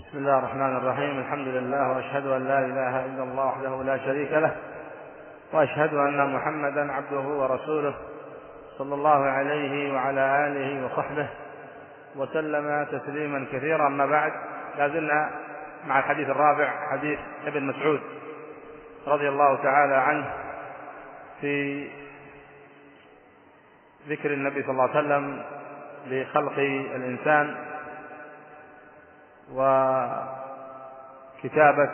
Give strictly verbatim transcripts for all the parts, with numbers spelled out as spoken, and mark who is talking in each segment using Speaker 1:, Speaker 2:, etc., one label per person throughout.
Speaker 1: بسم الله الرحمن الرحيم. الحمد لله، وأشهد أن لا إله إلا الله وحده لا شريك له، وأشهد أن محمدا عبده ورسوله صلى الله عليه وعلى آله وصحبه وسلم تسليما كثيرا. أما بعد، لازلنا مع الحديث الرابع، حديث ابن مسعود رضي الله تعالى عنه في ذكر النبي صلى الله عليه وسلم لخلق الإنسان وكتابة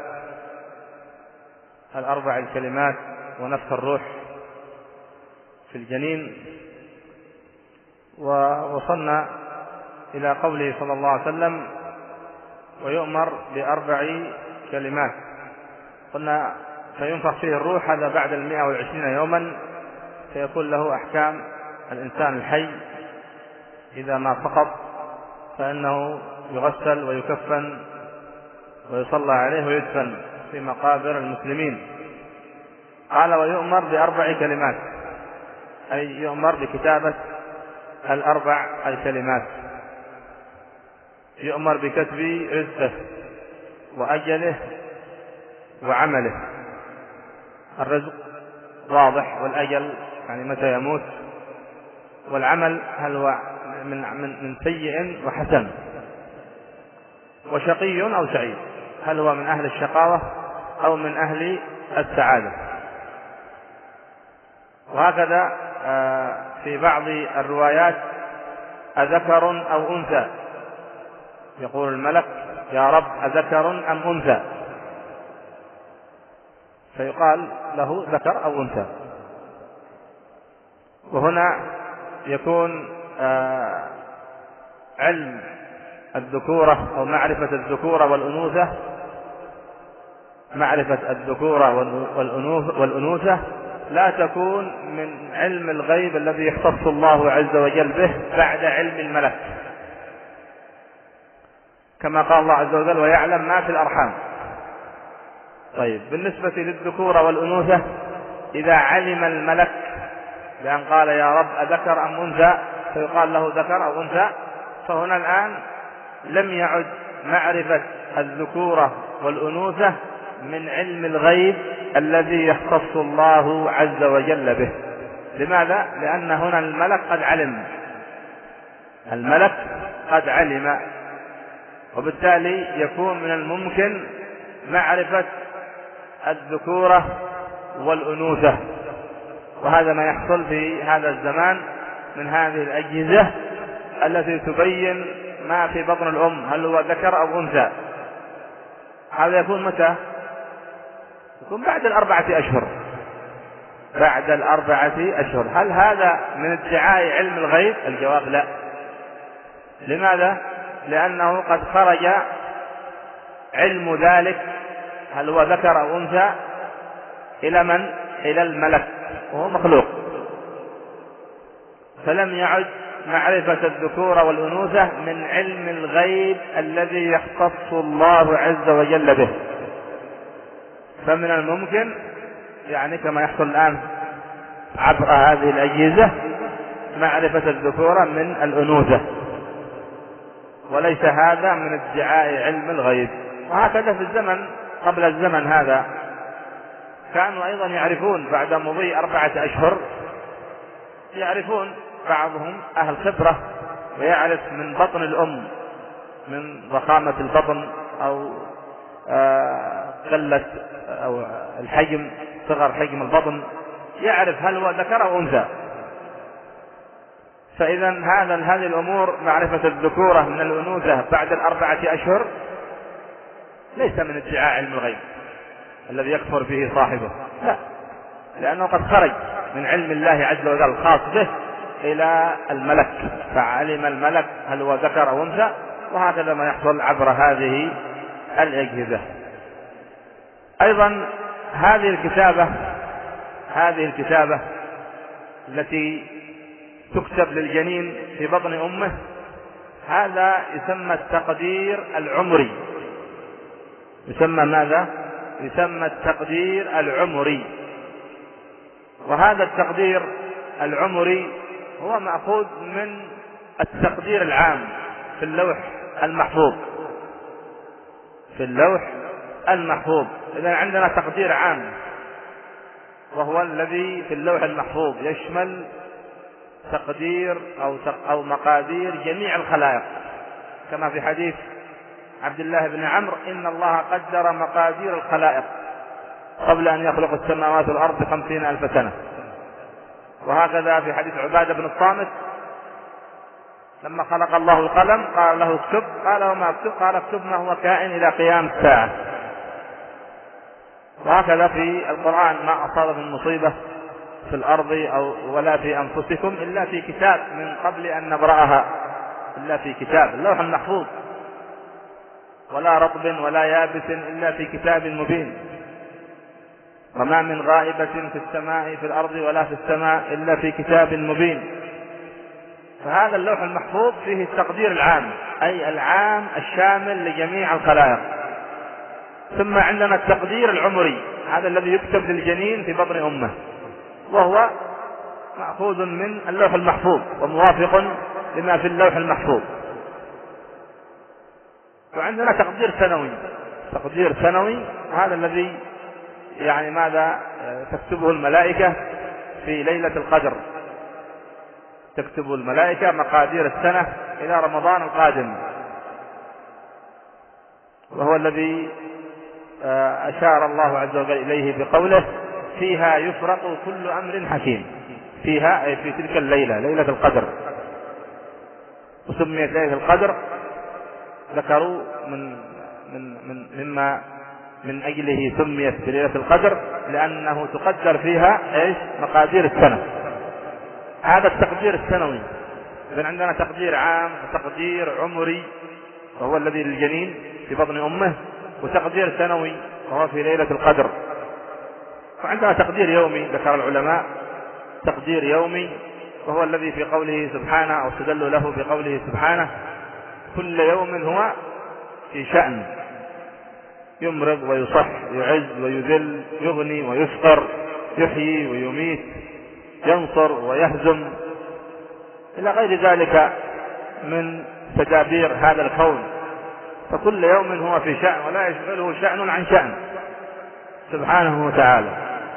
Speaker 1: الأربع الكلمات ونفخ الروح في الجنين. ووصلنا إلى قوله صلى الله عليه وسلم: ويؤمر بأربع كلمات. قلنا فينفخ فيه الروح، هذا بعد المئة والعشرين يوما، فيكون له أحكام الإنسان الحي. إذا ما سقط فإنه يغسل ويكفن ويصلى عليه ويدفن في مقابر المسلمين. قال: ويؤمر بأربع كلمات، أي يؤمر بكتابة الأربع الكلمات. يؤمر بكتب رزقه وأجله وعمله. الرزق واضح، والأجل يعني متى يموت، والعمل هل هو من من سيء وحسن، وشقي أو سعيد، هل هو من أهل الشقاوة أو من أهل السعادة. وهكذا في بعض الروايات: أذكر أو أنثى، يقول الملك: يا رب أذكر أم أنثى؟ فيقال له: ذكر أو أنثى. وهنا يكون علم الذكورة أو معرفة الذكورة والأنوثة، معرفة الذكورة والأنوثة لا تكون من علم الغيب الذي يختص الله عز وجل به بعد علم الملك، كما قال الله عز وجل: ويعلم ما في الأرحام. طيب، بالنسبة للذكورة والأنوثة، إذا علم الملك بأن قال: يا رب أذكر أم أنثى؟ فيقال له: ذكر أو أنثى. فهنا الآن لم يعد معرفة الذكورة والأنوثة من علم الغيب الذي يختص الله عز وجل به. لماذا؟ لأن هنا الملك قد علم، الملك قد علم، وبالتالي يكون من الممكن معرفة الذكورة والأنوثة. وهذا ما يحصل في هذا الزمان من هذه الأجهزة التي تبين ما في بطن الأم، هل هو ذكر أو أنثى. هذا يكون متى؟ يكون بعد الأربعة أشهر، بعد الأربعة أشهر. هل هذا من ادعاء علم الغيب؟ الجواب: لا. لماذا؟ لأنه قد خرج علم ذلك هل هو ذكر أو أنثى إلى من؟ إلى الملك، وهو مخلوق. فلم يعد معرفة الذكورة والأنوثة من علم الغيب الذي يختص الله عز وجل به. فمن الممكن يعني كما يحصل الآن عبر هذه الأجهزة معرفة الذكورة من الأنوثة، وليس هذا من ادعاء علم الغيب. وهكذا في الزمن قبل الزمن هذا كانوا أيضا يعرفون بعد مضي أربعة أشهر، يعرفون بعضهم أهل خبرة ويعرف من بطن الأم، من ضخامة البطن أو قلة أو الحجم، صغر حجم البطن، يعرف هل هو ذكر أو أنثى. فإذا هذا هذه الأمور، معرفة الذكورة من الأنوثة بعد الأربعة أشهر، ليس من ادعاء علم الغيب الذي يكفر به صاحبه، لا، لأنه قد خرج من علم الله عز وجل الخاص به إلى الملك، فعلم الملك هل هو ذكر أو أنثى. وهكذا ما يحصل عبر هذه الأجهزة. أيضا هذه الكتابة هذه الكتابة التي تكتب للجنين في بطن أمه، هذا يسمى التقدير العمري. يسمى ماذا؟ يسمى التقدير العمري. وهذا التقدير العمري هو مأخوذ من التقدير العام في اللوح المحفوظ. في اللوح المحفوظ. إذن عندنا تقدير عام وهو الذي في اللوح المحفوظ يشمل تقدير أو أو مقادير جميع الخلائق، كما في حديث عبد الله بن عمرو: إن الله قدر مقادير الخلائق قبل أن يخلق السماوات والأرض بخمسين ألف سنة. وهكذا في حديث عبادة بن الصامت لما خلق الله القلم قال له اكتب، قال وما اكتب؟ قال اكتب ما هو كائن إلى قيام الساعة. وهكذا في القرآن: ما أصاب من مصيبة في الأرض أو ولا في أنفسكم إلا في كتاب من قبل أن نبرأها، إلا في كتاب اللوح المحفوظ، ولا رطب ولا يابس إلا في كتاب مبين، وما من غائبة في السماء في الأرض ولا في السماء إلا في كتاب مبين. فهذا اللوح المحفوظ فيه التقدير العام، أي العام الشامل لجميع الخلائق. ثم عندنا التقدير العمري، هذا الذي يكتب للجنين في بطن أمه، وهو مأخوذ من اللوح المحفوظ وموافق لما في اللوح المحفوظ. وعندنا تقدير سنوي، تقدير سنوي هذا الذي يعني ماذا تكتبه الملائكة في ليلة القدر، تكتب الملائكة مقادير السنة إلى رمضان القادم، وهو الذي أشار الله عز وجل إليه بقوله: فيها يفرق كل أمر حكيم. فيها أي في تلك الليلة، ليلة القدر. وسميت ليلة القدر ذكروا من من من مما من أجله سميت بليلة القدر لأنه تقدر فيها إيش؟ مقادير السنة. هذا التقدير السنوي. إذن عندنا تقدير عام وتقدير عمري وهو الذي للجنين في بطن أمه، وتقدير سنوي وهو في ليلة القدر. وعندنا تقدير يومي ذكر العلماء، تقدير يومي وهو الذي في قوله سبحانه أو استدلوا له بقوله سبحانه: كل يوم هو في شأن، يمرض ويصح، يعز ويذل، يغني ويفقر، يحيي ويميت، ينصر ويهزم، إلى غير ذلك من تدابير هذا الكون. فكل يوم هو في شأن ولا يشغله شأن عن شأن سبحانه وتعالى.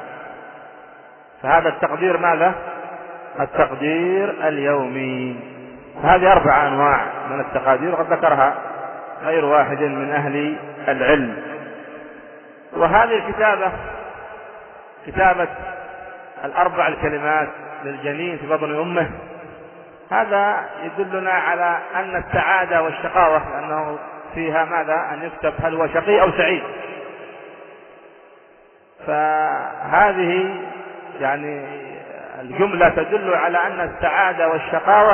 Speaker 1: فهذا التقدير ماذا؟ التقدير اليومي. هذه أربع أنواع من التقادير قد ذكرها غير واحد من أهل العلم. وهذه الكتابة، كتابة الأربع الكلمات للجنين في بطن أمه، هذا يدلنا على أن السعادة والشقاوة، لأنه فيها ماذا؟ أن يكتب هل هو شقي أو سعيد. فهذه يعني الجملة تدل على أن السعادة والشقاوة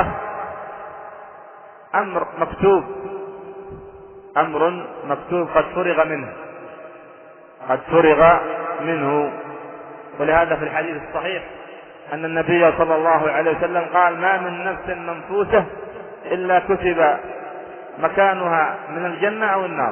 Speaker 1: أمر مكتوب، أمر مكتوب قد فرغ منه، قد فرغ منه. ولهذا في الحديث الصحيح أن النبي صلى الله عليه وسلم قال: ما من نفس منفوسة إلا كتب مكانها من الجنة أو النار،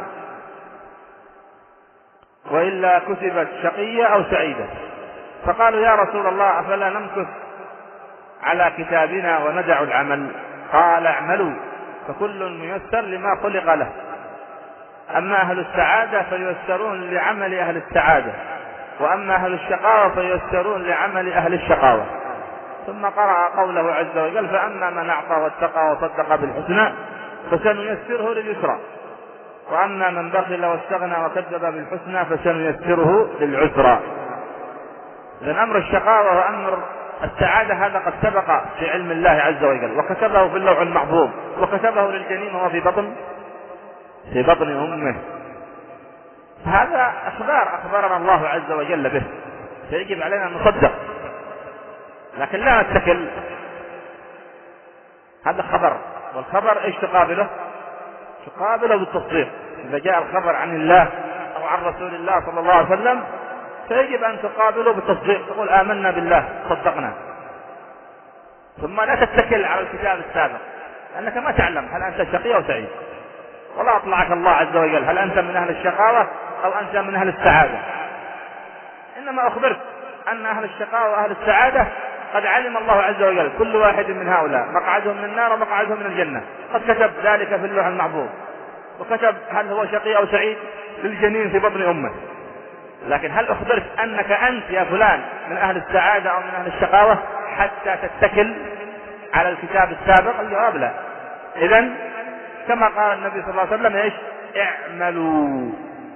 Speaker 1: وإلا كتبت شقية أو سعيدة. فقالوا: يا رسول الله أفلا نمكث على كتابنا وندع العمل؟ قال: اعملوا فكل ميسر لما خلق له، أما أهل السعادة فييسرون لعمل أهل السعادة، وأما أهل الشقاوة فييسرون لعمل أهل الشقاوة. ثم قرأ قوله عز وجل: فأما من أعطى واتقى وصدق بالحسنى فسنيسره لليسرى، وأما من بخل واستغنى وكذب بالحسنى فسنيسره للعسرى. إذن أمر الشقاوة وأمر السعادة هذا قد سبق في علم الله عز وجل، وكتبه في اللوح المحفوظ، وكتبه للجنين وهو في بطن في بطن أمه. هذا أخبار أخبرنا الله عز وجل به، فيجب علينا أن نصدق، لكن لا نتكل. هذا خبر، والخبر إيش تقابله؟ تقابله بالتصديق. إذا جاء الخبر عن الله أو عن رسول الله صلى الله عليه وسلم فيجب أن تقابله بالتصديق، تقول آمنا بالله صدقنا، ثم لا تتكل على الكتاب السابق، لأنك ما تعلم هل أنت شقي أو سعيد، ولا أطلعك الله عز وجل هل أنت من أهل الشقاوة أو أنت من أهل السعادة. إنما أخبرت أن أهل الشقاوة وأهل السعادة قد علم الله عز وجل كل واحد من هؤلاء مقعدهم من النار ومقعدهم من الجنة، قد كتب ذلك في اللوح المحفوظ، وكتب هل هو شقي أو سعيد، للجنين في بطن أمه. لكن هل أخبرت أنك أنت يا فلان من أهل السعادة أو من أهل الشقاوة حتى تتكل على الكتاب السابق؟ الجواب لا. إذن كما قال النبي صلى الله عليه وسلم إيش؟ اعملوا،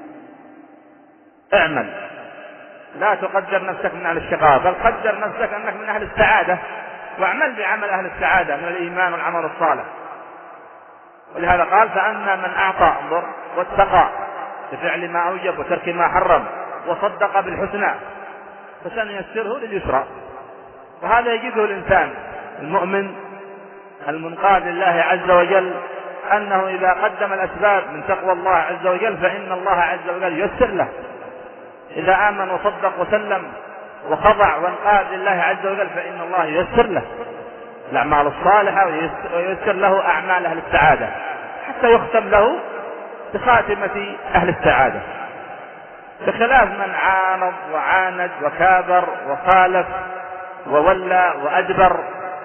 Speaker 1: اعمل، لا تقدر نفسك من أهل الشقاوة، بل قدر نفسك أنك من أهل السعادة، واعمل بعمل أهل السعادة من الإيمان والعمل الصالح. ولهذا قال فأما من أعطى انظر واتقى بفعل ما أوجب وترك ما حرم وصدق بالحسنى فسنيسره لليسرى. وهذا يجده الإنسان المؤمن المنقاد لله عز وجل، أنه إذا قدم الأسباب من تقوى الله عز وجل فإن الله عز وجل يسر له. إذا آمن وصدق وسلم وخضع وانقاد لله عز وجل فإن الله يسر له الأعمال الصالحة ويسر له أعمال أهل السعادة حتى يختم له بخاتمة أهل السعادة، بخلاف من عانض وعاند وكابر وخالف وولى وأدبر.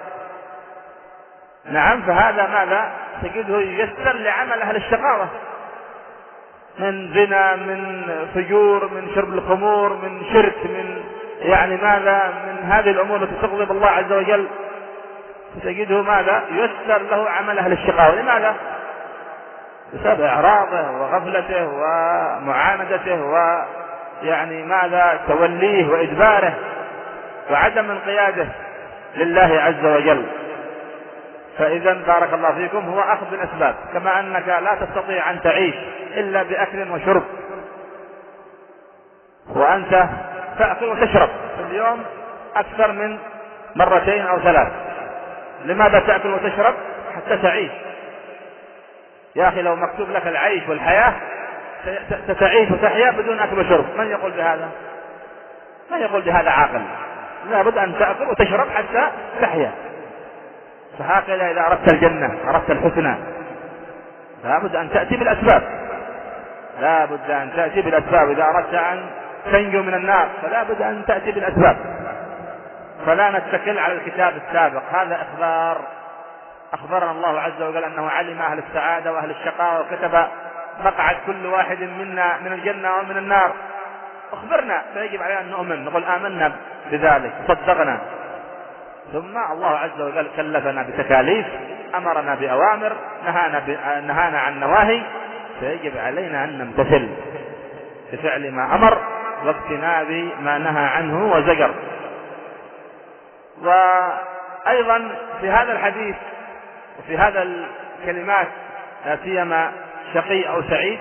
Speaker 1: نعم، فهذا ماذا تجده ييسر لعمل أهل الشقاوة من زنا، من فجور، من شرب الخمور، من شرك، من يعني ماذا من هذه الأمور التي تغضب الله عز وجل، تجده ماذا ييسر له عمل أهل الشقاوة. لماذا؟ بسبب إعراضه وغفلته ومعاندته ويعني ماذا توليه وإدباره وعدم انقياده لله عز وجل. فإذا بارك الله فيكم هو أخذ بالأسباب، كما أنك لا تستطيع أن تعيش إلا بأكل وشرب، وأنت تأكل وتشرب في اليوم أكثر من مرتين أو ثلاث. لماذا تأكل وتشرب؟ حتى تعيش. يا أخي لو مكتوب لك العيش والحياة ستعيش وتحيا بدون أكل وشرب، من يقول بهذا؟ من يقول بهذا عاقل؟ لابد أن تأكل وتشرب حتى تحيا. فهكذا إذا أردت الجنة أردت الحسنى لابد أن تأتي بالأسباب، لابد أن تأتي بالأسباب. إذا أردت أن تنجو من النار فلابد أن تأتي بالأسباب. فلا نتكل على الكتاب السابق، هذا إخبار أخبرنا الله عز وجل أنه علم أهل السعادة وأهل الشقاء وكتب مقعد كل واحد منا من الجنة ومن النار. أخبرنا فيجب علينا أن نؤمن، نقول آمنا بذلك صدقنا. ثم الله عز وجل كلفنا بتكاليف، أمرنا بأوامر، نهانا, ب... نهانا عن نواهي، فيجب علينا أن نمتثل بفعل ما أمر واجتناب ما نهى عنه وزجر. وأيضا في هذا الحديث وفي هذا الكلمات لا سيما شقي أو سعيد،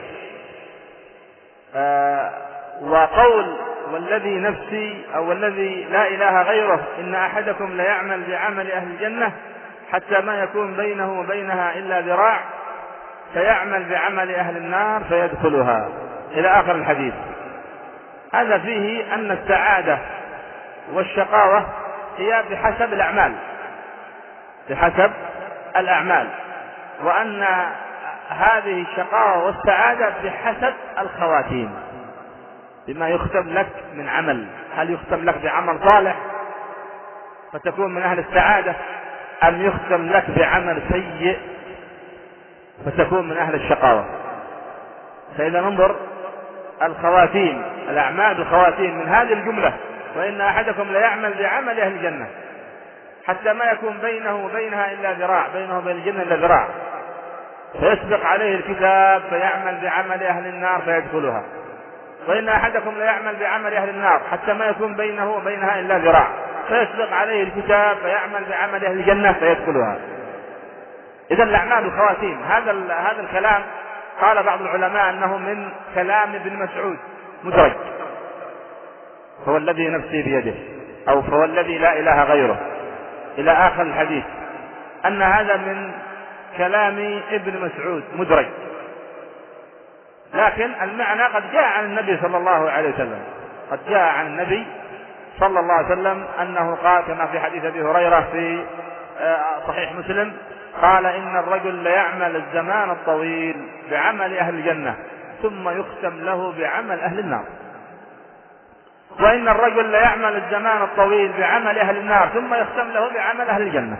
Speaker 1: آه وقول والذي نفسي أو والذي لا إله غيره إن أحدكم ليعمل بعمل أهل الجنة حتى ما يكون بينه وبينها إلا ذراع فيعمل بعمل أهل النار فيدخلها إلى آخر الحديث. هذا فيه أن السعادة والشقاوة هي بحسب الأعمال، بحسب الأعمال، وأن هذه الشقاوة والسعادة بحسب الخواتيم، بما يختم لك من عمل. هل يختم لك بعمل صالح فتكون من أهل السعادة، أم يختم لك بعمل سيء فتكون من أهل الشقاوة؟ فإذا ننظر الخواتيم، الأعمال بالخواتيم من هذه الجملة، وإن أحدكم ليعمل بعمل أهل الجنة حتى ما يكون بينه وبينها إلا ذراع، بينه وبين الجنة إلا ذراع، فيسبق عليه الكتاب فيعمل بعمل أهل النار فيدخلها. وإن أحدكم ليعمل بعمل أهل النار حتى ما يكون بينه وبينها إلا ذراع، فيسبق عليه الكتاب فيعمل بعمل أهل الجنة فيدخلها. إذا الأعمال الخواتيم. هذا هذا الكلام قال بعض العلماء أنه من كلام ابن مسعود مدرج، هو الذي نفسي بيده أو فهو الذي لا إله غيره إلى آخر الحديث، أن هذا من كلام ابن مسعود مدرج، لكن المعنى قد جاء عن النبي صلى الله عليه وسلم، قد جاء عن النبي صلى الله عليه وسلم أنه قال كما في حديث أبي هريرة في صحيح مسلم قال إن الرجل ليعمل الزمان الطويل بعمل أهل الجنة ثم يختم له بعمل أهل النار، وإن الرجل ليعمل الزمان الطويل بعمل أهل النار ثم يختم له بعمل أهل الجنة.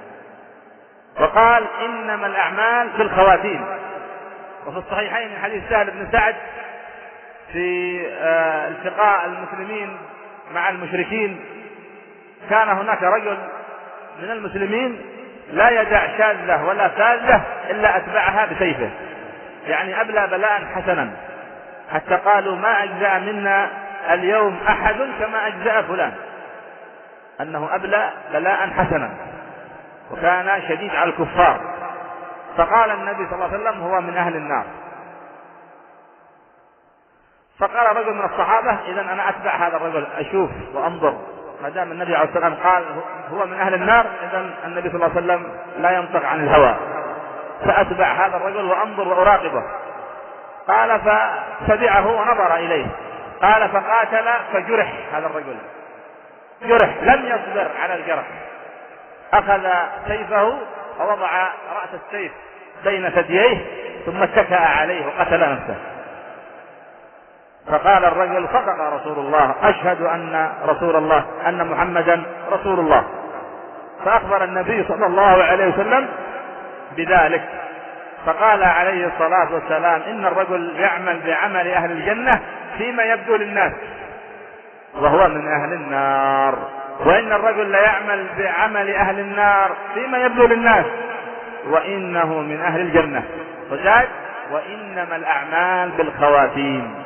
Speaker 1: وقال إنما الأعمال في الخواتيم. وفي الصحيحين من حديث سهل بن سعد في التقاء المسلمين مع المشركين كان هناك رجل من المسلمين لا يدع شاذة ولا فاذة إلا أتبعها بسيفه، يعني أبلى بلاء حسنا، حتى قالوا ما أجزأ منا اليوم أحد كما أجزأ فلان، أنه أبلى بلاء حسنا وكان شديد على الكفار. فقال النبي صلى الله عليه وسلم هو من أهل النار. فقال رجل من الصحابة إذن أنا أتبع هذا الرجل أشوف وأنظر، ما دام النبي عليه الصلاة والسلام قال هو من أهل النار إذن النبي صلى الله عليه وسلم لا ينطق عن الهوى، فأتبع هذا الرجل وأنظر وأراقبه. قال فتبعه ونظر إليه، قال فقاتل فجرح هذا الرجل، جرح لم يصبر على الجرح، أخذ سيفه ووضع رأس السيف بين ثدييه ثم اتكأ عليه وقتل نفسه. فقال الرجل صدق رسول الله، أشهد أن رسول الله أن محمدا رسول الله. فأخبر النبي صلى الله عليه وسلم بذلك، فقال عليه الصلاة والسلام إن الرجل يعمل بعمل أهل الجنة فيما يبدو للناس وهو من أهل النار، وإن الرجل لا يعمل بعمل أهل النار فيما يبدو للناس وإنه من أهل الجنة. وزاد وإنما الأعمال بالخواتيم.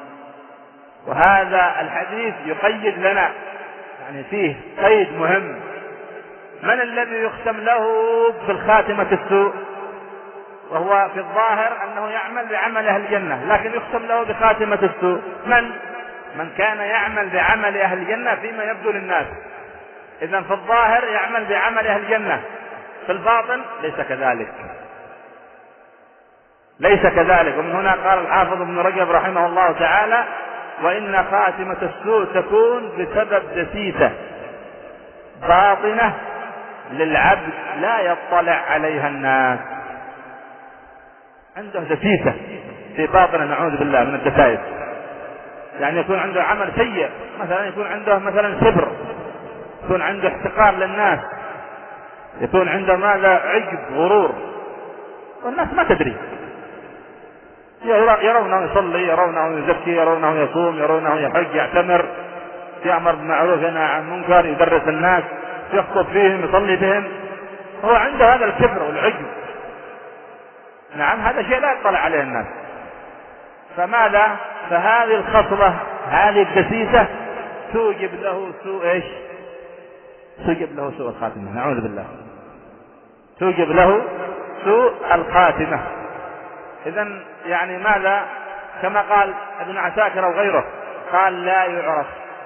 Speaker 1: وهذا الحديث يقيد لنا، يعني فيه قيد مهم، من الذي يختم له بالخاتمة السوء؟ وهو في الظاهر أنه يعمل بعمل أهل الجنة لكن يختم له بخاتمة السوء. من؟ من كان يعمل بعمل أهل الجنة فيما يبدو للناس. إذن في الظاهر يعمل بعمل أهل الجنة، في الباطن ليس كذلك، ليس كذلك. ومن هنا قال الحافظ ابن رجب رحمه الله تعالى وإن خاتمة السوء تكون بسبب دسيسة باطنة للعبد لا يطلع عليها الناس. عنده دسيسة في باطنه نعوذ بالله من الدسائس، يعني يكون عنده عمل سيء، مثلا يكون عنده مثلا كبر، يكون عنده احتقار للناس، يكون عنده ماذا عجب غرور، والناس ما تدري، يرونه يصلي، يرونه يزكي، يرونه يصوم، يرونه يحج، يعتمر، يأمر بالمعروف ينهى عن المنكر، يدرس الناس، يخطب فيهم، يصلي بهم، هو عنده هذا الكبر والعجب. نعم هذا شيء لا يطلع عليه الناس. فماذا؟ فهذه الخصلة هذه الدسيسة توجب له سوء ايش؟ توجب له سوء الخاتمة نعوذ بالله، توجب له سوء الخاتمة. إذن يعني ماذا؟ كما قال ابن عساكر أو غيره قال لا يعرف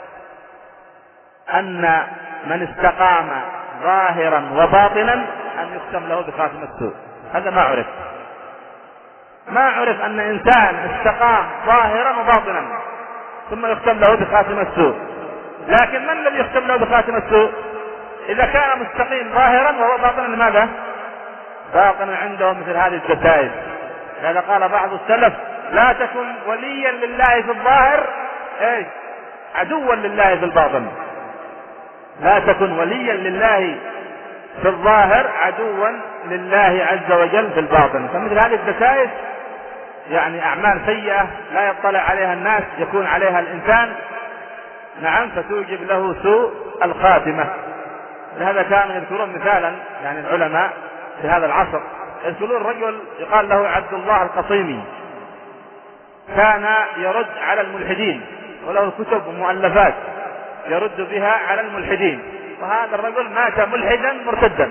Speaker 1: أن من استقام ظاهرا وباطنا أن يختم له بخاتمة السوء، هذا ما عرف. ما عرف أن إنسان استقام ظاهرا وباطنا ثم يختم له بخاتمة السوء. لكن من الذي يختم له بخاتمة السوء؟ إذا كان مستقيم ظاهرا وهو باطنا لماذا؟ باطنا عنده مثل هذه الدسائس. لذا قال بعض السلف لا تكن وليا لله في الظاهر ايش؟ عدوا لله في الباطن. لا تكن وليا لله في الظاهر عدوا لله عز وجل في الباطن. فمثل هذه الدسائس يعني أعمال سيئة لا يطلع عليها الناس يكون عليها الإنسان، نعم، فتوجب له سوء الخاتمة. لهذا كانوا يذكرون مثالا يعني العلماء في هذا العصر، يذكرون رجل يقال له عبد الله القصيمي، كان يرد على الملحدين وله كتب ومؤلفات يرد بها على الملحدين، وهذا الرجل مات ملحدا مرتدا،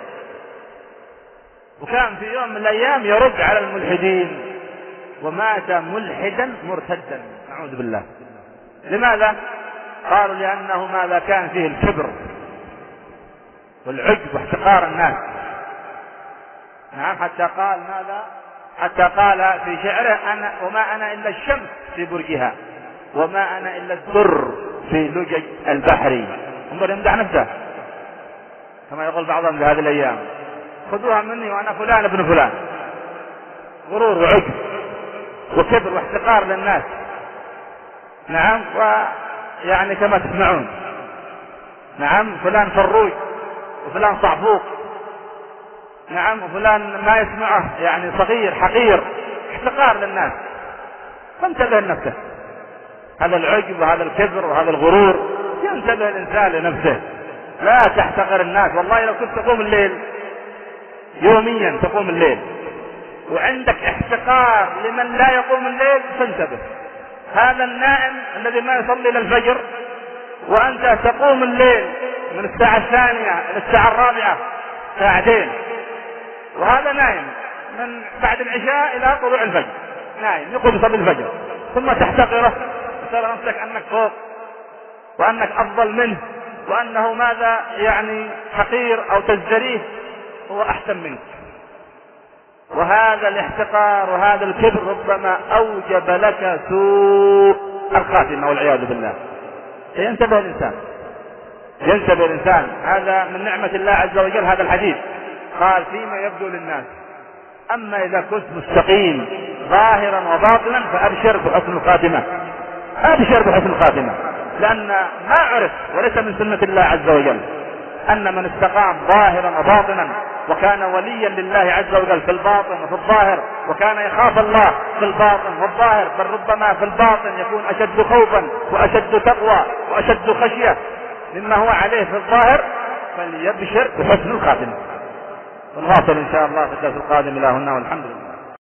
Speaker 1: وكان في يوم من الأيام يرد على الملحدين ومات ملحدا مرتدا نعوذ بالله. لماذا؟ قالوا لأنه ماذا؟ كان فيه الكبر والعجب واحتقار الناس. نعم حتى قال ماذا؟ حتى قال في شعره أنا وما أنا إلا الشمس في برجها وما أنا إلا الدر في لجج البحر. انظر يمدح نفسه كما يقول بعضهم في هذه الأيام خذوها مني وأنا فلان ابن فلان. غرور وعجب وكبر واحتقار للناس. نعم ويعني كما تسمعون، نعم فلان فروج وفلان صعفوق، نعم وفلان ما يسمعه يعني صغير حقير، احتقار للناس. فانتبه لنفسه هذا العجب وهذا الكبر وهذا الغرور. ينتبه الإنسان لنفسه، لا تحتقر الناس. والله لو كنت تقوم الليل يوميا، تقوم الليل وعندك احتقار لمن لا يقوم الليل، فانتبه. هذا النائم الذي ما يصلي للفجر وأنت تقوم الليل من الساعة الثانية إلى الساعة الرابعة ساعتين، وهذا نائم من بعد العشاء إلى طلوع الفجر، نائم يقوم يصلي الفجر، ثم تحتقره وترى نفسك أنك فوق وأنك أفضل منه وأنه ماذا يعني حقير أو تزدريه، هو أحسن منك. وهذا الاحتقار وهذا الكبر ربما أوجب لك سوء الخاتمة والعياذ بالله. ينتبه الإنسان، ينتبه الإنسان. هذا من نعمة الله عز وجل. هذا الحديث قال فيما يبدو للناس، أما إذا كنت مستقيم ظاهرا وباطنا فأبشر بحسن الخاتمة، أبشر بحسن الخاتمة. لأن ما عرف وليس من سنة الله عز وجل أن من استقام ظاهرا وباطنا وكان وليا لله عز وجل في الباطن وفي الظاهر، وكان يخاف الله في الباطن والظاهر، بل ربما في الباطن يكون أشد خوفا وأشد تقوى وأشد خشية مما هو عليه في الظاهر، فليبشر بحسن الخاتمة. ونواصل إن شاء الله في الدرس القادم. إلى هنا والحمد لله.